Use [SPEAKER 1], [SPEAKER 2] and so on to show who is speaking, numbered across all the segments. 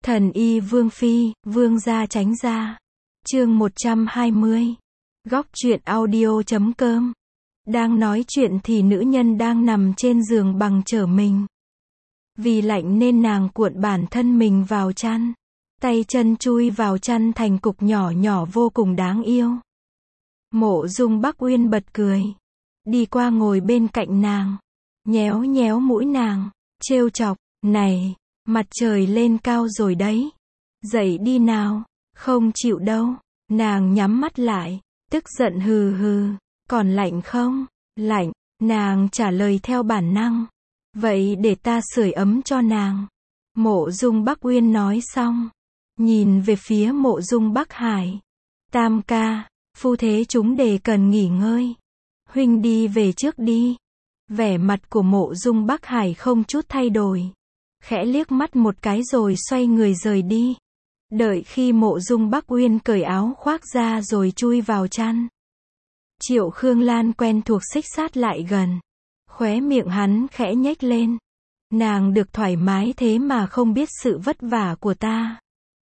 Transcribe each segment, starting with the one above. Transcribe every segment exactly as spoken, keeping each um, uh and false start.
[SPEAKER 1] Thần y Vương Phi, Vương gia tránh ra. Chương một trăm hai mươi. Góc truyện audio chấm com. Đang nói chuyện thì nữ nhân đang nằm trên giường bằng trở mình. Vì lạnh nên nàng cuộn bản thân mình vào chăn. Tay chân chui vào chăn thành cục nhỏ nhỏ vô cùng đáng yêu. Mộ Dung Bắc Uyên bật cười. Đi qua ngồi bên cạnh nàng. Nhéo nhéo mũi nàng. Trêu chọc, này, mặt trời lên cao rồi đấy. Dậy đi nào. Không chịu đâu. Nàng nhắm mắt lại. Tức giận hừ hừ. Còn lạnh không? Lạnh. Nàng trả lời theo bản năng. Vậy để ta sưởi ấm cho nàng. Mộ Dung Bắc Uyên nói xong. Nhìn về phía Mộ Dung Bắc Hải. Tam ca, phu thế chúng đề cần nghỉ ngơi. Huynh đi về trước đi. Vẻ mặt của Mộ Dung Bắc Hải không chút thay đổi. Khẽ liếc mắt một cái rồi xoay người rời đi. Đợi khi Mộ Dung Bắc Uyên cởi áo khoác ra rồi chui vào chăn. Triệu Khương Lan quen thuộc xích sát lại gần. Khóe miệng hắn khẽ nhếch lên. Nàng được thoải mái thế mà không biết sự vất vả của ta.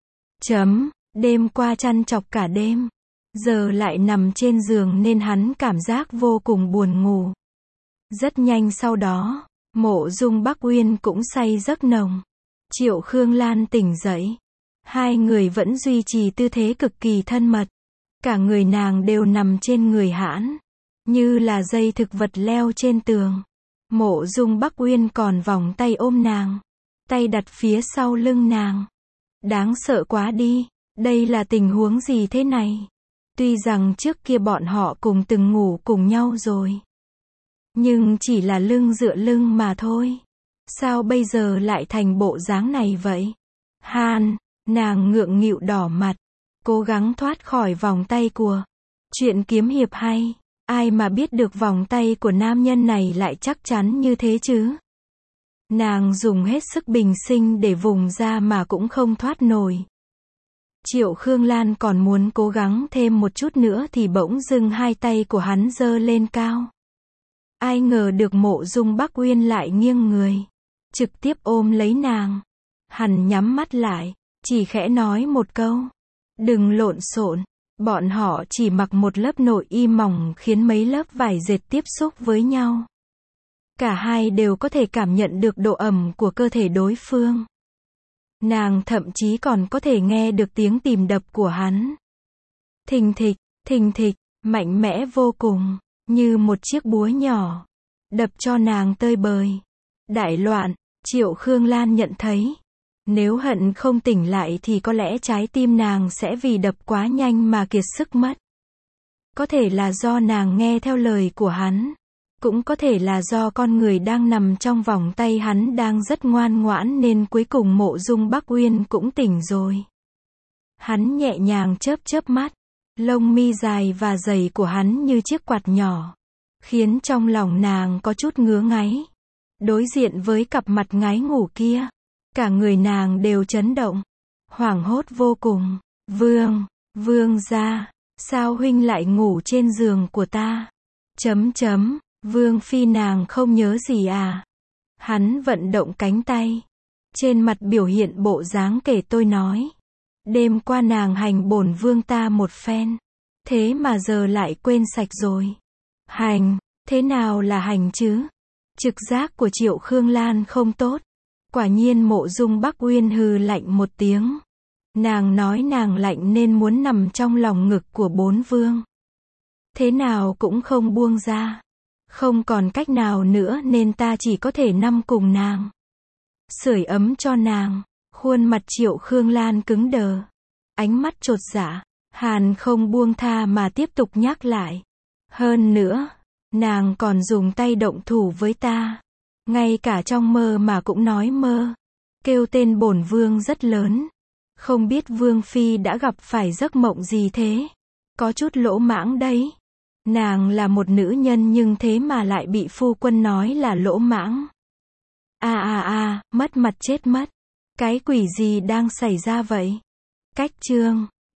[SPEAKER 1] Chấm, đêm qua chăn chọc cả đêm. Giờ lại nằm trên giường nên hắn cảm giác vô cùng buồn ngủ. Rất nhanh sau đó, Mộ Dung Bắc Uyên cũng say giấc nồng. Triệu Khương Lan tỉnh dậy. Hai người vẫn duy trì tư thế cực kỳ thân mật. Cả người nàng đều nằm trên người hãn. Như là dây thực vật leo trên tường. Mộ Dung Bắc Uyên còn vòng tay ôm nàng. Tay đặt phía sau lưng nàng. Đáng sợ quá đi. Đây là tình huống gì thế này? Tuy rằng trước kia bọn họ cùng từng ngủ cùng nhau rồi. Nhưng chỉ là lưng dựa lưng mà thôi. Sao bây giờ lại thành bộ dáng này vậy? Hàn, nàng ngượng nghịu đỏ mặt. Cố gắng thoát khỏi vòng tay của. Chuyện kiếm hiệp hay. Ai mà biết được vòng tay của nam nhân này lại chắc chắn như thế chứ? Nàng dùng hết sức bình sinh để vùng ra mà cũng không thoát nổi. Triệu Khương Lan còn muốn cố gắng thêm một chút nữa thì bỗng dưng hai tay của hắn giơ lên cao. Ai ngờ được Mộ Dung Bắc Uyên lại nghiêng người. Trực tiếp ôm lấy nàng. Hắn nhắm mắt lại. Chỉ khẽ nói một câu. Đừng lộn xộn. Bọn họ chỉ mặc một lớp nội y mỏng khiến mấy lớp vải dệt tiếp xúc với nhau. Cả hai đều có thể cảm nhận được độ ẩm của cơ thể đối phương. Nàng thậm chí còn có thể nghe được tiếng tim đập của hắn. Thình thịch, thình thịch, mạnh mẽ vô cùng, như một chiếc búa nhỏ, đập cho nàng tơi bời. Đại loạn, Triệu Khương Lan nhận thấy. Nếu hận không tỉnh lại thì có lẽ trái tim nàng sẽ vì đập quá nhanh mà kiệt sức mất. Có thể là do nàng nghe theo lời của hắn. Cũng có thể là do con người đang nằm trong vòng tay hắn đang rất ngoan ngoãn nên cuối cùng Mộ Dung Bắc Uyên cũng tỉnh rồi. Hắn nhẹ nhàng chớp chớp mắt. Lông mi dài và dày của hắn như chiếc quạt nhỏ. Khiến trong lòng nàng có chút ngứa ngáy. Đối diện với cặp mặt ngái ngủ kia. Cả người nàng đều chấn động. Hoảng hốt vô cùng. Vương, vương gia, sao huynh lại ngủ trên giường của ta? Chấm chấm, Vương Phi nàng không nhớ gì à? Hắn vận động cánh tay. Trên mặt biểu hiện bộ dáng kể tôi nói. Đêm qua nàng hành bổn vương ta một phen. Thế mà giờ lại quên sạch rồi. Hành, thế nào là hành chứ? Trực giác của Triệu Khương Lan không tốt. Quả nhiên Mộ Dung Bắc Uyên hừ lạnh một tiếng. Nàng nói nàng lạnh nên muốn nằm trong lòng ngực của bốn vương. Thế nào cũng không buông ra. Không còn cách nào nữa nên ta chỉ có thể nằm cùng nàng. Sưởi ấm cho nàng. Khuôn mặt Triệu Khương Lan cứng đờ. Ánh mắt chột dạ. Hàn không buông tha mà tiếp tục nhắc lại. Hơn nữa, nàng còn dùng tay động thủ với ta. Ngay cả trong mơ mà cũng nói mơ. Kêu tên bổn vương rất lớn. Không biết Vương Phi đã gặp phải giấc mộng gì thế? Có chút lỗ mãng đấy. Nàng là một nữ nhân nhưng thế mà lại bị phu quân nói là lỗ mãng. À à à, mất mặt chết mất. Cái quỷ gì đang xảy ra vậy? Cách chương.